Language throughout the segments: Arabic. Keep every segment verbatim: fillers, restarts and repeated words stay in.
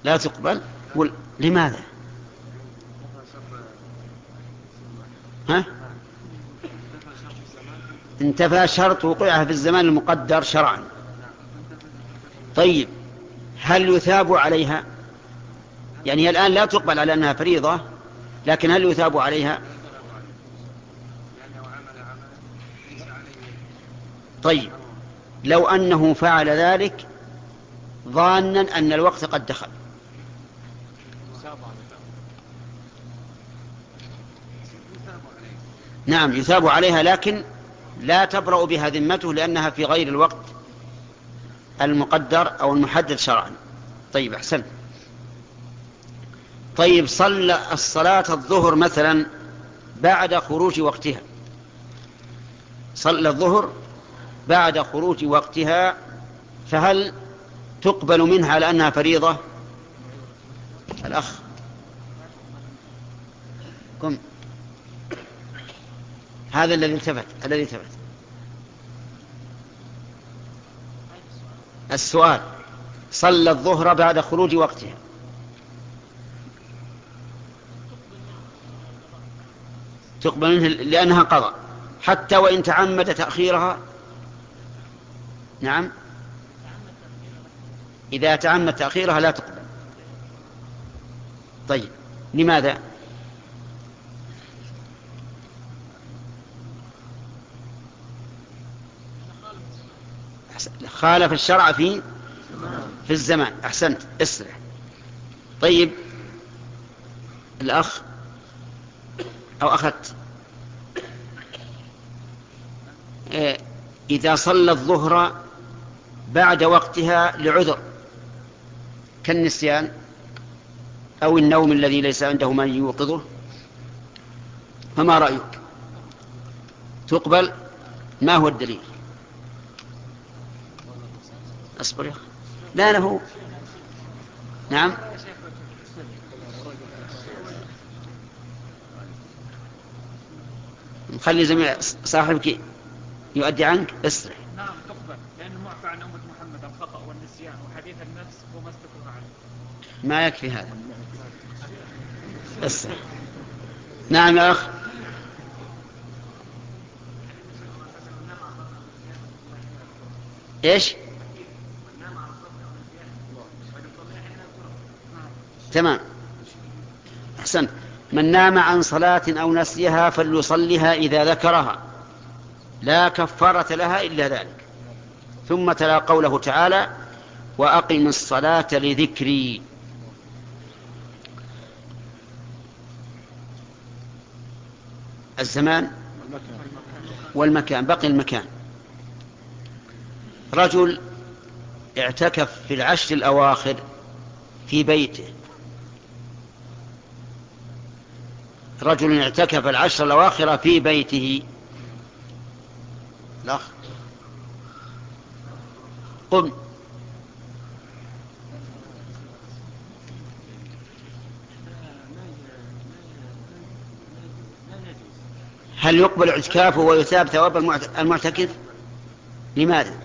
لا تقبل. قل لماذا؟ ها؟ انتفى شرط وقوعها في الزمان المقدر شرعا. طيب هل يثاب عليها؟ يعني الآن لا تقبل على أنها فريضة، لكن هل يثاب عليها؟ طيب لو أنه فعل ذلك ظانا أن الوقت قد دخل، نعم يثاب عليها، لكن لا تبرأ بها ذمته لأنها في غير الوقت المقدر أو المحدد شرعا. طيب أحسن. طيب صلى الصلاة الظهر مثلا بعد خروج وقتها، صلى الظهر بعد خروج وقتها، فهل تقبل منها لأنها فريضة؟ الأخ قم، هذا الذي التفت الذي التفت السؤال. صلى الظهر بعد خروج وقتها، تقبل منه لأنها قضاء حتى وإن تعمد تأخيرها؟ نعم، إذا تعمد تأخيرها لا تقبل. طيب لماذا؟ خالف الشرع في في الزمان. أحسنت، اسرع. طيب الأخ أو أخذت إذا صلى الظهر بعد وقتها لعذر كالنسيان أو النوم الذي ليس عنده ما يوقظه، فما رأيك؟ تقبل؟ ما هو الدليل؟ أصبر يا أخي، لا له. نعم، خلي زميل صاحبك يؤدي عنك. اسرع. نعم تقبل لأنه معفى عن أمة محمد الخطأ والنسيان وحديث النفس وما استكره عنه. ما يكفي هذا. اسرع. نعم يا أخ. إيش؟ تمام، أحسنت. من نام عن صلاة أو نسيها فليصلها إذا ذكرها لا كفارة لها إلا ذلك. ثم تلا قوله تعالى وأقم الصلاة لذكري. الزمان والمكان، بقي المكان. رجل اعتكف في العشر الأواخر في بيته، رجل اعتكف العشر الأواخر في بيته. الأخ قم. هل يقبل اعتكافه ويثاب ثواب المعتكف؟ لماذا؟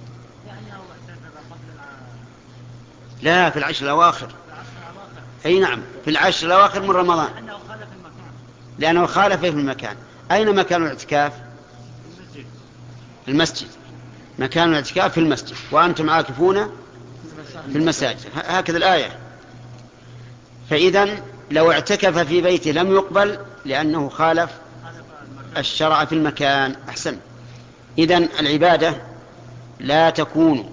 لا، في العشر الأواخر. أي نعم، في العشر الأواخر من رمضان، لأنه خالف في المكان. أين مكان الاعتكاف؟ المسجد. مكان الاعتكاف في المسجد وأنتم عاكفون في المساجد، هكذا الآية. فإذن لو اعتكف في بيته لم يقبل لأنه خالف الشرع في المكان. أحسن. إذن العبادة لا تكون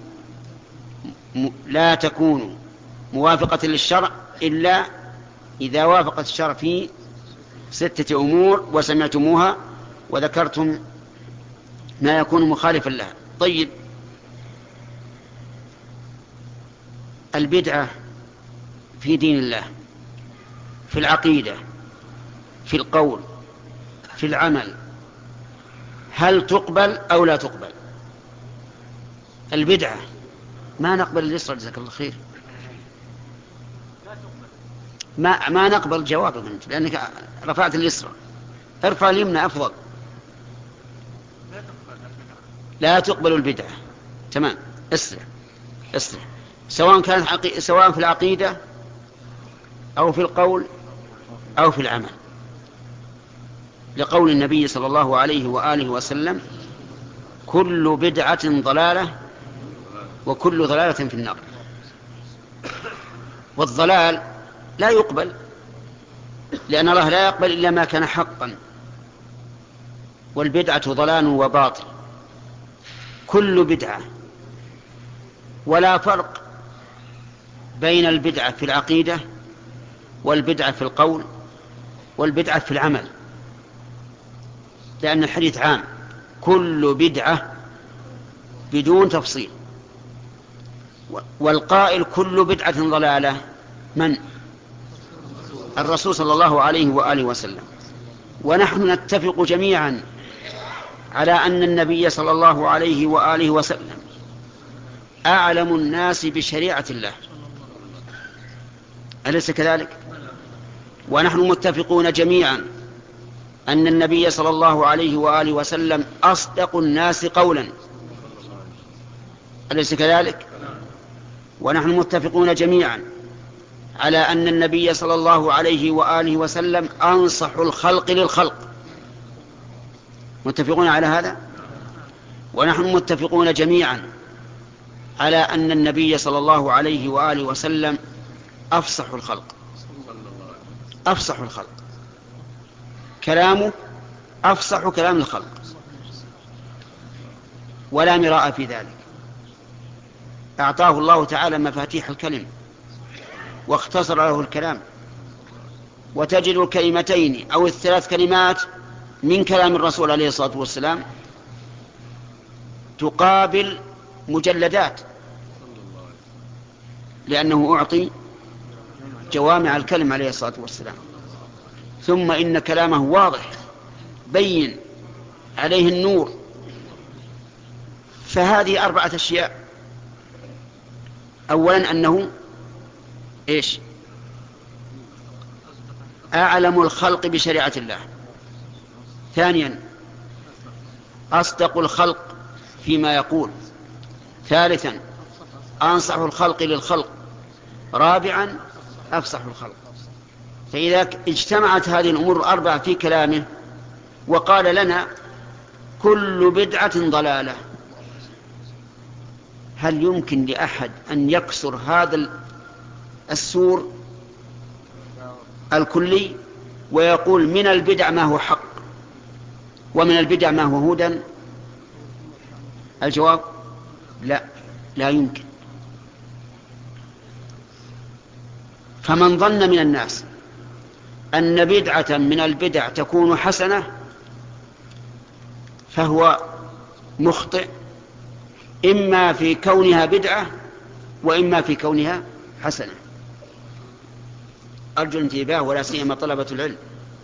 لا تكون موافقة للشرع إلا إذا وافقت الشرع في ستة أمور وسمعتموها وذكرتم ما يكون مخالفا لها. طيب البدعة في دين الله، في العقيدة، في القول، في العمل، هل تقبل أو لا تقبل؟ البدعة ما نقبل اليسرى، جزاك الله خير. ما ما نقبل جوابك أنت لأنك رفعت اليسرى، ارفع اليمنى أفضل. لا تقبل البدعة. تمام، اسرع اسرع. سواء كانت عقي... سواء في العقيدة أو في القول أو في العمل، لقول النبي صلى الله عليه وآله وسلم: كل بدعة ضلالة وكل ضلالة في النار. والضلال لا يقبل، لأن الله لا يقبل إلا ما كان حقا، والبدعة ضلال وباطل، كل بدعة. ولا فرق بين البدعة في العقيدة والبدعة في القول والبدعة في العمل، لأن الحديث عام: كل بدعة بدون تفصيل. والقائل كل بدعة ضلالة من؟ الرسول صلى الله عليه وآله وسلم. ونحن نتفق جميعا على أن النبي صلى الله عليه وآله وسلم أعلم الناس بشريعة الله، أليس كذلك؟ ونحن متفقون جميعا أن النبي صلى الله عليه وآله وسلم أصدق الناس قولا، أليس كذلك؟ ونحن متفقون جميعا على أن النبي صلى الله عليه وآله وسلم أنصح الخلق للخلق، متفقون على هذا. ونحن متفقون جميعا على أن النبي صلى الله عليه وآله وسلم أفصح الخلق، أفصح الخلق، كلامه أفصح كلام الخلق، ولا مراء في ذلك. أعطاه الله تعالى مفاتيح الكلم واختصر له الكلام، وتجد الكلمتين أو الثلاث كلمات من كلام الرسول عليه الصلاة والسلام تقابل مجلدات، لأنه أعطي جوامع الكلم عليه الصلاة والسلام. ثم إن كلامه واضح بين عليه النور. فهذه أربعة أشياء: أولا أنه إيش؟ أعلم الخلق بشريعة الله. ثانيا أصدق الخلق فيما يقول. ثالثا أنصح الخلق للخلق. رابعا أفصح الخلق. فإذا اجتمعت هذه الأمور الأربعة في كلامه وقال لنا كل بدعة ضلالة، هل يمكن لأحد أن يكسر هذا السور الكلي ويقول من البدع ما هو حق ومن البدع ما هو هدى؟ الجواب لا، لا يمكن. فمن ظن من الناس أن بدعة من البدع تكون حسنة فهو مخطئ، إما في كونها بدعة وإما في كونها حسنة. أرجو الانتباه ولا سيما طلبة العلم.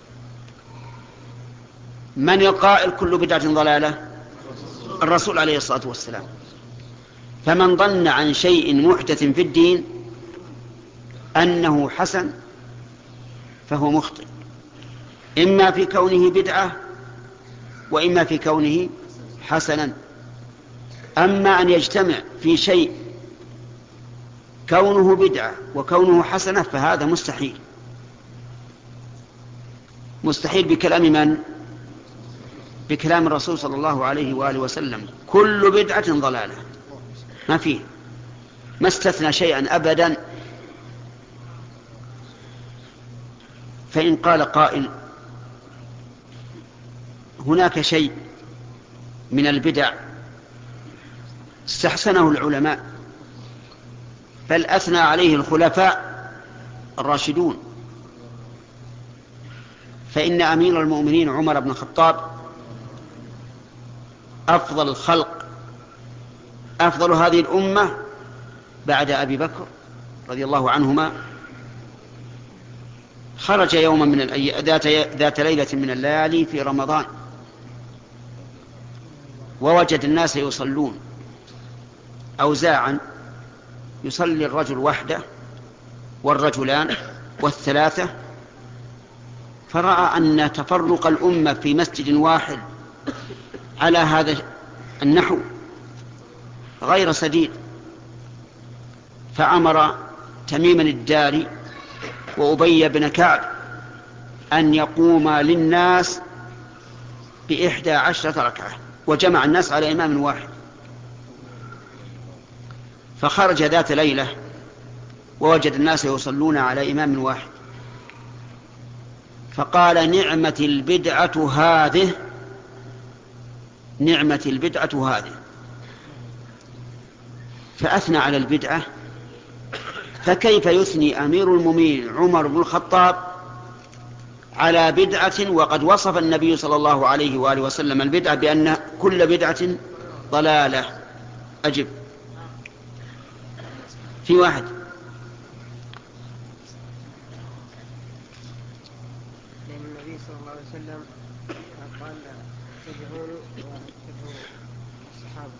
من القائل كل بدعة ضلالة؟ الرسول عليه الصلاة والسلام. فمن ظن عن شيء محدث في الدين أنه حسن فهو مخطئ، إما في كونه بدعة وإما في كونه حسنا. أما أن يجتمع في شيء كونه بدعة وكونه حسنة فهذا مستحيل. مستحيل بكلام من؟ بكلام الرسول صلى الله عليه وآله وسلم: كل بدعة ضلالة، ما فيه، ما استثنى شيئا أبدا. فإن قال قائل هناك شيء من البدع استحسنه العلماء بل أثنى عليه الخلفاء الراشدون، فإن أمير المؤمنين عمر بن الخطاب أفضل الخلق، أفضل هذه الأمة بعد أبي بكر رضي الله عنهما، خرج يوما من الأي... ذات... ذات ليلة من الليالي في رمضان ووجد الناس يصلون أوزاعا، يصلي الرجل وحده والرجلان والثلاثة، فرأى أن تفرق الأمة في مسجد واحد على هذا النحو غير سديد، فأمر تميما الداري وأبي بن كعب أن يقوم للناس بإحدى عشرة ركعة، وجمع الناس على إمام واحد. فخرج ذات ليلة ووجد الناس يصلون على إمام واحد، فقال: نعمة البدعة هذه، نعمة البدعة هذه. فأثنى على البدعة. فكيف يثني أمير المؤمنين عمر بن الخطاب على بدعة وقد وصف النبي صلى الله عليه وآله وسلم البدعة بأن كل بدعة ضلالة؟ أجب. في واحد. لأن النبي صلى الله عليه وسلم قال: اتبعوني واتبعوا الصحابة.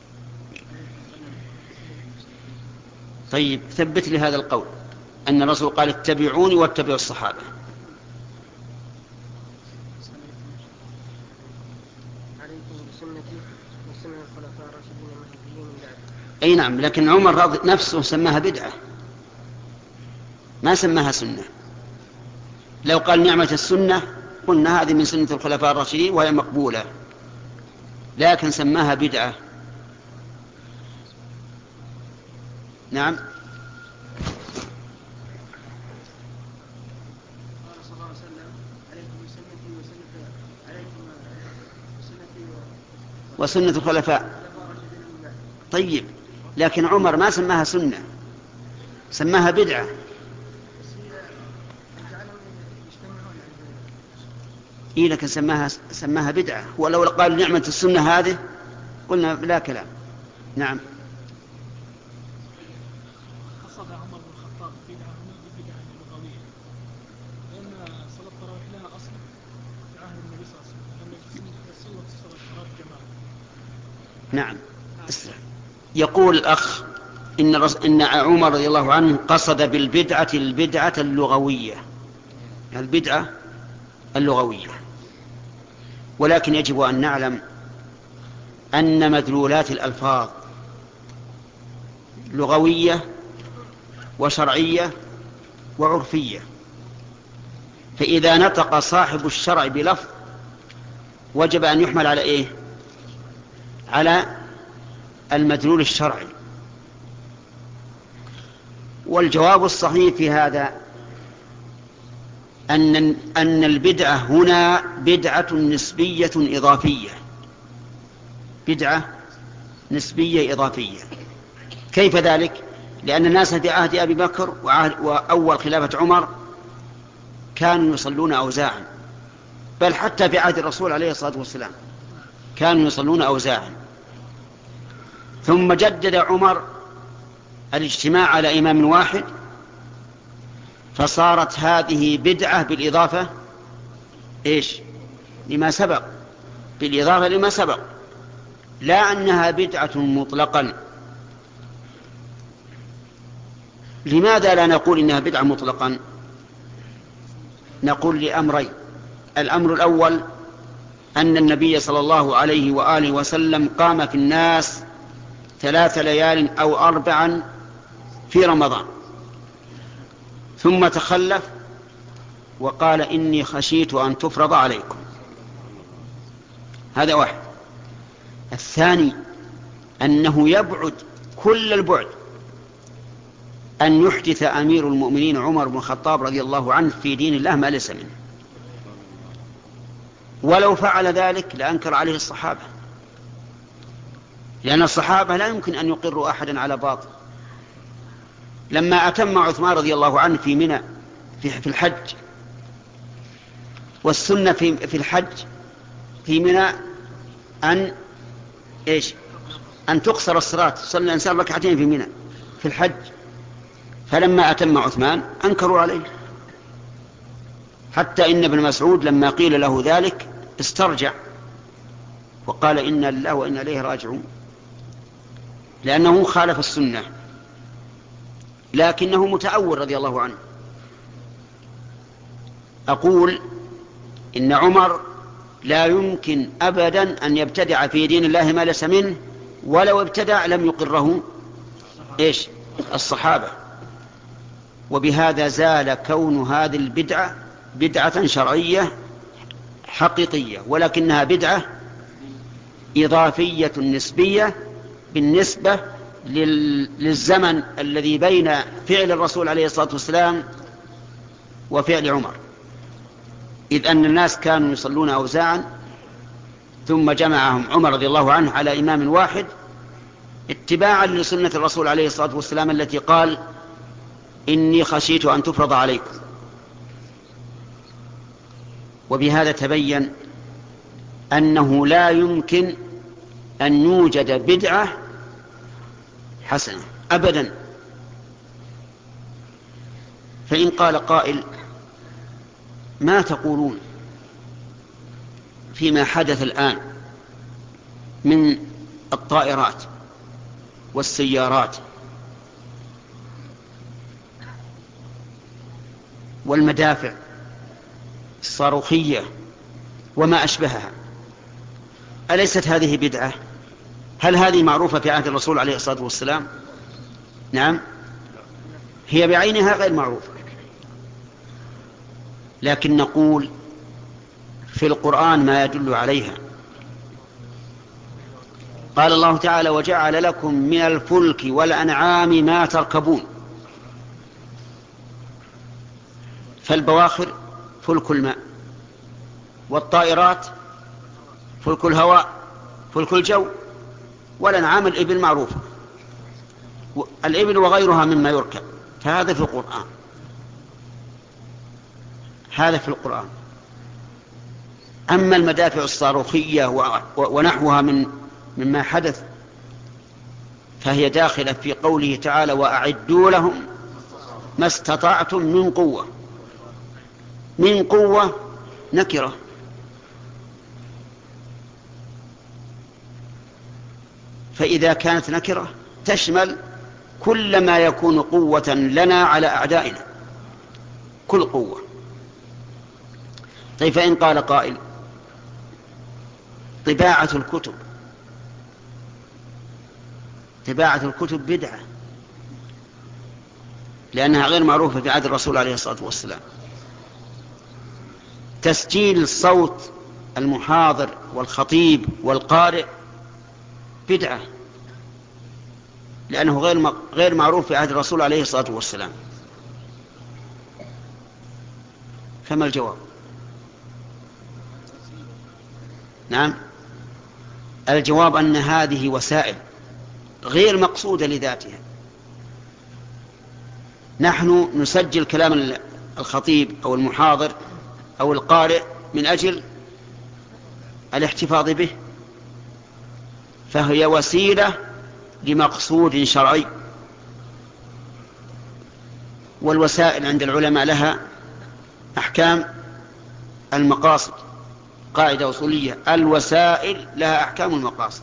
طيب، ثبت لي هذا القول أن الرسول قال: اتبعوني واتبعوا الصحابة. عليكم بسنتي وسنة الخلفاء الراشدين المهديين من بعد. أي نعم، لكن عمر نفسه سماها بدعة، ما سماها سنة. لو قال نعمة السنة قلنا هذه من سنة الخلفاء الراشدين وهي مقبولة، لكن سماها بدعة. نعم. قال صلى الله عليه وسلم: عليكم بسنتي وسنة عليكم بسنتي وسنة الخلفاء. طيب، لكن عمر ما سماها سنة، سماها بدعة. إيه، لكن سماها سماها بدعة. ولو قال نعمة السنة هذه قلنا لا كلام. نعم. قصد عمر بن الخطاب بدعة بدعة لغوية، لأن صلاة التراويح لها أصل في عهد النبي صلى الله عليه وسلم، لما يسوى صلاة التراويح جماعة. نعم. يقول الأخ إن, رس... إن عمر رضي الله عنه قصد بالبدعة البدعة اللغوية، البدعة اللغوية، ولكن يجب أن نعلم أن مدلولات الألفاظ لغوية وشرعية وعرفية. فإذا نطق صاحب الشرع بلفظ وجب أن يحمل على إيه؟ على المدلول الشرعي. والجواب الصحيح في هذا أن أن البدعة هنا بدعة نسبية إضافية، بدعة نسبية إضافية. كيف ذلك؟ لأن الناس في عهد أبي بكر وأول خلافة عمر كانوا يصلون أوزاعا، بل حتى في عهد الرسول عليه الصلاة والسلام كانوا يصلون أوزاعا. ثم جدد عمر الاجتماع على إمام واحد، فصارت هذه بدعة بالإضافة إيش؟ لما سبق، بالإضافة لما سبق، لا أنها بدعة مطلقا. لماذا لا نقول إنها بدعة مطلقا؟ نقول لأمرين. الأمر الأول أن النبي صلى الله عليه وآله وسلم قام في الناس ثلاث ليال أو أربعا في رمضان، ثم تخلف وقال: إني خشيت أن تفرض عليكم. هذا واحد. الثاني أنه يبعد كل البعد أن يحدث أمير المؤمنين عمر بن الخطاب رضي الله عنه في دين الله ما ليس منه، ولو فعل ذلك لأنكر عليه الصحابة، لأن الصحابة لا يمكن أن يقروا أحدا على باطل. لما أتم عثمان رضي الله عنه في منى في الحج، والسنة في في الحج في منى أن إيش؟ أن تقصر الصلاة، صلى الإنسان ركعتين في منى في الحج. فلما أتم عثمان أنكروا عليه، حتى إن ابن مسعود لما قيل له ذلك استرجع وقال: إنا لله وإنا إليه راجعون، لأنه خالف السنة، لكنه متأول رضي الله عنه. أقول إن عمر لا يمكن أبدا أن يبتدع في دين الله ما ليس منه، ولو ابتدع لم يقره إيش؟ الصحابة. وبهذا زال كون هذه البدعة بدعة شرعية حقيقية، ولكنها بدعة إضافية نسبية بالنسبة للزمن الذي بين فعل الرسول عليه الصلاة والسلام وفعل عمر، إذ أن الناس كانوا يصلون أوزاعا ثم جمعهم عمر رضي الله عنه على إمام واحد اتباعا لسنة الرسول عليه الصلاة والسلام التي قال إني خشيت أن تفرض عليكم. وبهذا تبين أنه لا يمكن أن يوجد بدعة حسنة أبدا. فإن قال قائل ما تقولون فيما حدث الآن من الطائرات والسيارات والمدافع الصاروخية وما أشبهها، أليست هذه بدعة؟ هل هذه معروفة في عهد الرسول عليه الصلاة والسلام؟ نعم، هي بعينها غير معروفة، لكن نقول في القرآن ما يدل عليها. قال الله تعالى وجعل لكم من الفلك والأنعام ما تركبون. فالبواخر فلك الماء، والطائرات فلك الهواء فلك الجو، والأنعام الإبل معروفة، الإبل وغيرها مما يركب، فهذا في القرآن، هذا في القرآن. أما المدافع الصاروخية ونحوها من مما حدث فهي داخلة في قوله تعالى وأعدوا لهم ما استطعتم من قوة. من قوة نكرة، فإذا كانت نكرة تشمل كل ما يكون قوة لنا على أعدائنا، كل قوة. طيب فإن قال قائل طباعة الكتب طباعة الكتب بدعة لأنها غير معروفة في عهد الرسول عليه الصلاة والسلام. تسجيل صوت المحاضر والخطيب والقارئ بدعة لأنه غير غير معروف في عهد الرسول عليه الصلاة والسلام. فما الجواب؟ نعم، الجواب أن هذه وسائل غير مقصودة لذاتها. نحن نسجل كلام الخطيب أو المحاضر أو القارئ من أجل الاحتفاظ به، فهي وسيلة لمقصود شرعي. والوسائل عند العلماء لها أحكام المقاصد، قاعدة أصولية، الوسائل لها أحكام المقاصد.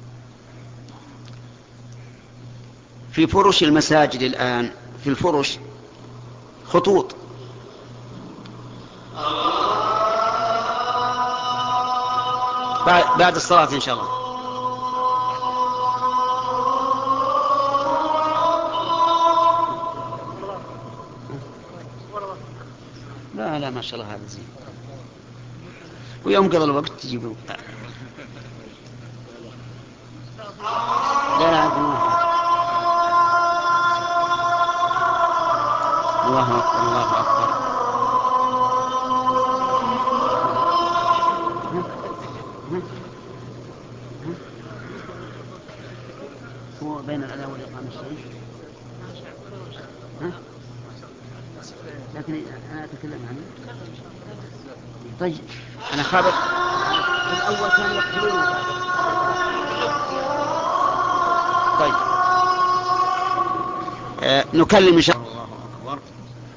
في فرش المساجد الآن في الفرش خطوط بعد الصلاة إن شاء الله. لا لا ما شاء الله هذا زين، ويوم قضى الوقت تجيبون. لا لا عندنا واحد. الله أكبر الله أكبر. هو بين الأذان والإقامة الشيء، ها؟ لكن أنا أتكلم عنه. طيب أنا خابر الأول كان يقتلون. طيب آه نكلم إن شاء الله. الله أكبر.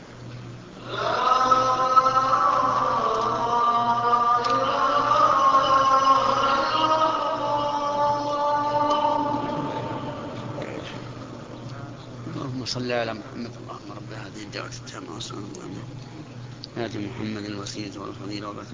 اللهم صل على محمد. اللهم رب هذه الدعوة التامة والصلاة والسلام آت محمد الوسيلة والفضيلة وبعث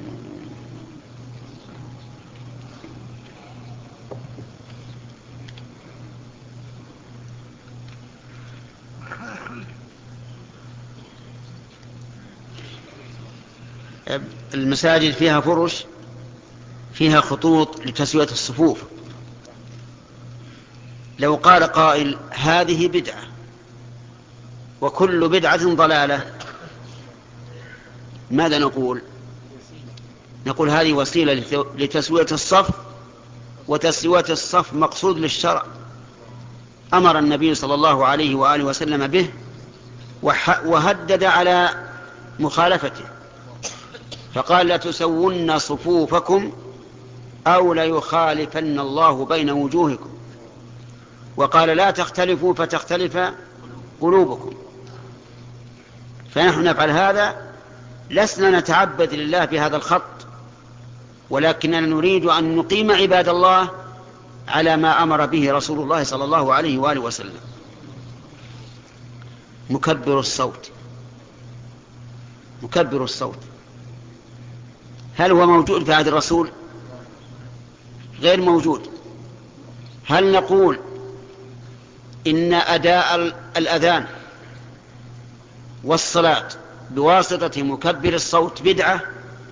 المساجد فيها فرش، فيها خطوط لتسوية الصفوف. لو قال قائل هذه بدعة وكل بدعة ضلالة، ماذا نقول؟ نقول هذه وسيلة لتسوية الصف، وتسوية الصف مقصود للشرع، أمر النبي صلى الله عليه وآله وسلم به وهدد على مخالفته، فقال لا تسون صفوفكم أو ليخالفن الله بين وجوهكم، وقال لا تختلفوا فتختلف قلوبكم. فنحن نفعل هذا، لسنا نتعبد لله بهذا الخط، ولكننا نريد أن نقيم عباد الله على ما أمر به رسول الله صلى الله عليه وآله وسلم. مكبر الصوت، مكبر الصوت هل هو موجود في عهد الرسول؟ غير موجود. هل نقول إن أداء الأذان والصلاة بواسطة مكبر الصوت بدعة؟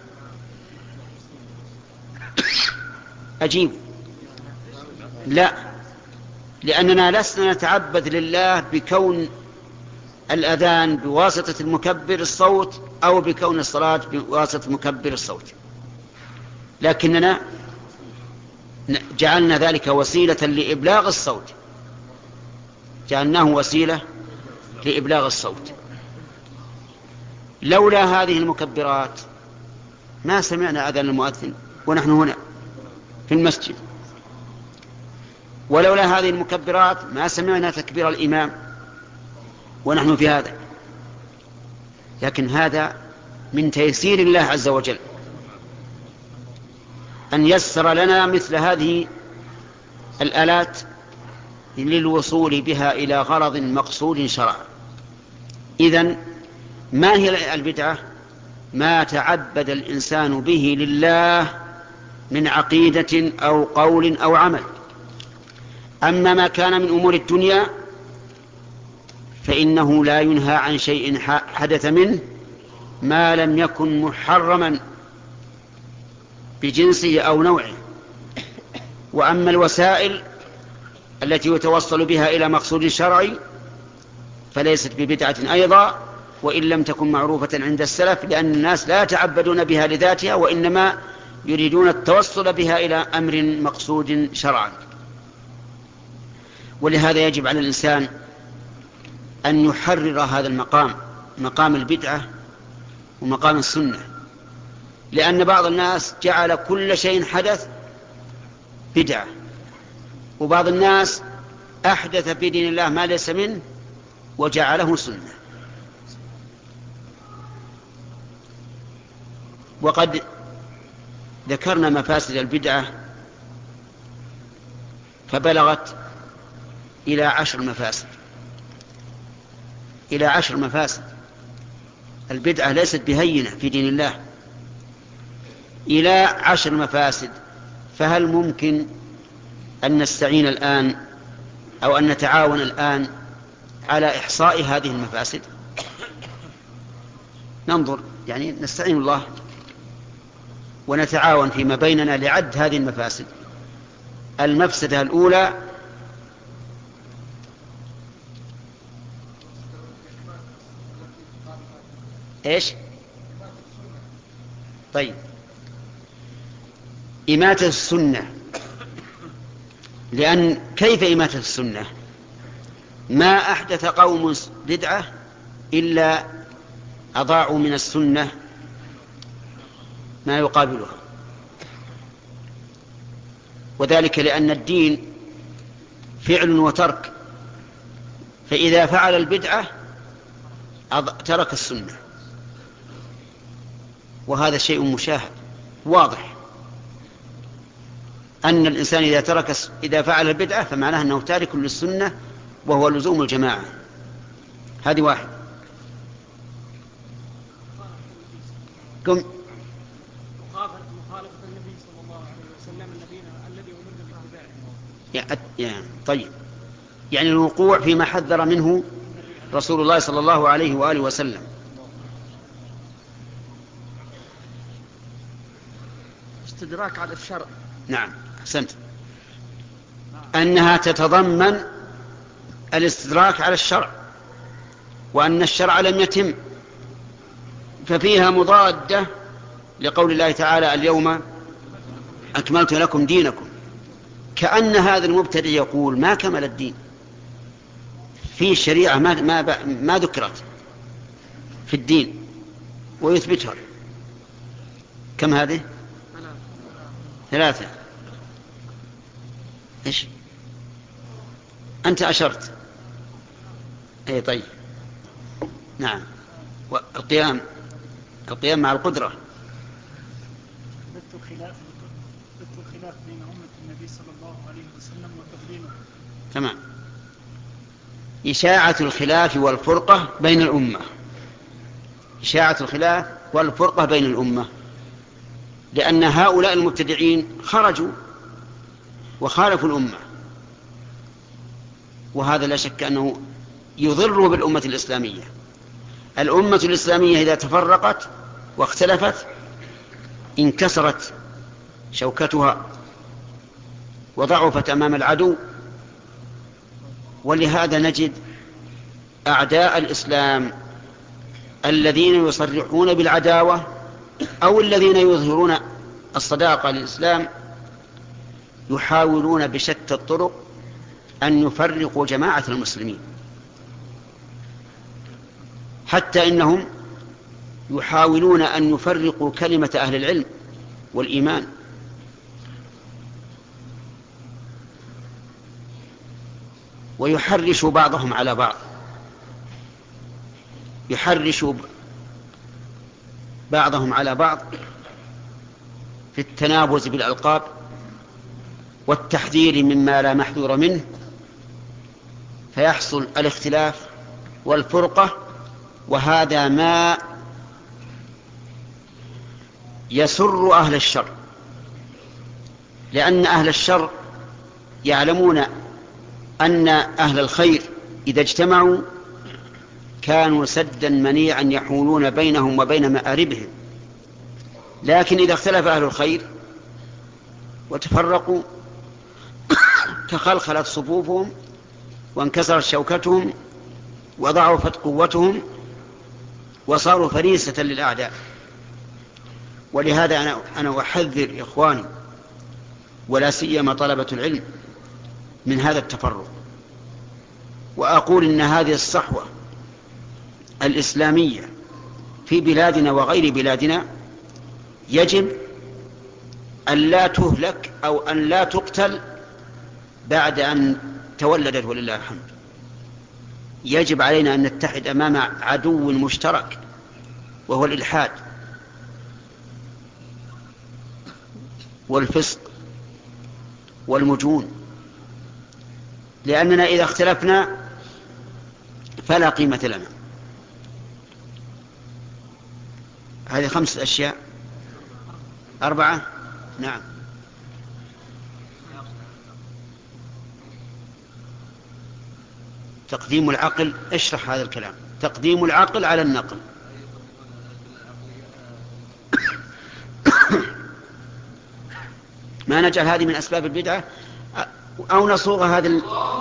أجيب لا، لأننا لسنا نتعبد لله بكون الأذان بواسطة المكبر الصوت أو بكون الصلاة بواسطة مكبر الصوت، لكننا جعلنا ذلك وسيلة لإبلاغ الصوت، جعلناه وسيلة لإبلاغ الصوت. لولا هذه المكبرات ما سمعنا أذان المؤذن ونحن هنا في المسجد، ولولا هذه المكبرات ما سمعنا تكبير الإمام ونحن في هذا. لكن هذا من تيسير الله عز وجل أن يسر لنا مثل هذه الآلات للوصول بها إلى غرض مقصود شرعا. إذن ما هي البدعة؟ ما تعبد الإنسان به لله من عقيدة أو قول أو عمل. أما ما كان من أمور الدنيا فإنه لا ينهى عن شيء حدث منه ما لم يكن محرما بجنسه أو نوعه. وأما الوسائل التي يتوصل بها إلى مقصود شرعي فليست ببدعة أيضا، وإن لم تكن معروفة عند السلف، لأن الناس لا يتعبدون بها لذاتها، وإنما يريدون التوصل بها إلى أمر مقصود شرعا. ولهذا يجب على الإنسان أن يحرر هذا المقام، مقام البدعة ومقام السنة، لأن بعض الناس جعل كل شيء حدث بدعة، وبعض الناس أحدث في دين الله ما ليس منه وجعله سنة. وقد ذكرنا مفاسد البدعة فبلغت إلى عشر مفاسد، إلى عشر مفاسد. البدعة ليست بهينة في دين الله، إلى عشر مفاسد. فهل ممكن أن نستعين الآن أو أن نتعاون الآن على إحصاء هذه المفاسد؟ ننظر، يعني نستعين الله ونتعاون فيما بيننا لعد هذه المفاسد. المفسدة الأولى إيش؟ طيب، إماتة السنة. لأن كيف إماتة السنة؟ ما أحدث قوم بدعة إلا أضاعوا من السنة ما يقابلها، وذلك لأن الدين فعل وترك، فإذا فعل البدعة ترك السنة، وهذا شيء مشاهد واضح أن الإنسان إذا ترك إذا فعل البدعة فمعناه أنه تارك للسنة وهو لزوم الجماعة. هذه واحد. كم مخالفة النبي صلى الله عليه وسلم الذين الذي أمرنا باتباعه. يعني طيب، يعني الوقوع فيما حذر منه رسول الله صلى الله عليه وآله وسلم. الاستدراك على الشرع. نعم أحسنت، أنها تتضمن الاستدراك على الشرع، وأن الشرع لم يتم، ففيها مضادة لقول الله تعالى اليوم أكملت لكم دينكم، كأن هذا المبتدع يقول ما كمل الدين، في الشريعة ما, ما, ما ذكرت في الدين ويثبتها. كم هذه؟ ثلاثة. إيش أنت أشرت؟ أي طيب نعم. والقيام، القيام مع القدرة. ذكر الخلاف ذكر الخلاف بين أمة النبي صلى الله عليه وسلم وتقديمه. تمام. إشاعة الخلاف والفرقة بين الأمة، إشاعة الخلاف والفرقة بين الأمة، لأن هؤلاء المبتدعين خرجوا وخالفوا الأمة، وهذا لا شك أنه يضر بالأمة الإسلامية. الأمة الإسلامية إذا تفرقت واختلفت انكسرت شوكتها وضعفت أمام العدو. ولهذا نجد أعداء الإسلام الذين يصرحون بالعداوة أو الذين يظهرون الصداقة للإسلام يحاولون بشتى الطرق أن يفرقوا جماعة المسلمين، حتى إنهم يحاولون أن يفرقوا كلمة أهل العلم والإيمان. ويحرشوا بعضهم على بعض، يحرشوا بعضهم على بعض في التنابز بالألقاب والتحذير مما لا محذور منه، فيحصل الاختلاف والفرقة، وهذا ما يسر أهل الشر، لأن أهل الشر يعلمون أن أهل الخير إذا اجتمعوا كانوا سدا منيعا يحولون بينهم وبين مآربهم، لكن إذا اختلف أهل الخير وتفرقوا تخلخلت صفوفهم وانكسرت شوكتهم وضعفت قوتهم وصاروا فريسة للأعداء. ولهذا أنا, أنا أحذر إخواني ولا سيما طلبة العلم من هذا التفرق، وأقول إن هذه الصحوة الإسلامية في بلادنا وغير بلادنا يجب أن لا تهلك أو أن لا تقتل بعد أن تولدت ولله الحمد. يجب علينا أن نتحد أمام عدو مشترك وهو الإلحاد والفسق والمجون، لأننا إذا اختلفنا فلا قيمة لنا. هذه خمسة أشياء. أربعة. نعم. تقديم العقل، اشرح هذا الكلام. تقديم العقل على النقل. ما نجعل هذه من أسباب البدعة أو نصوغ هذه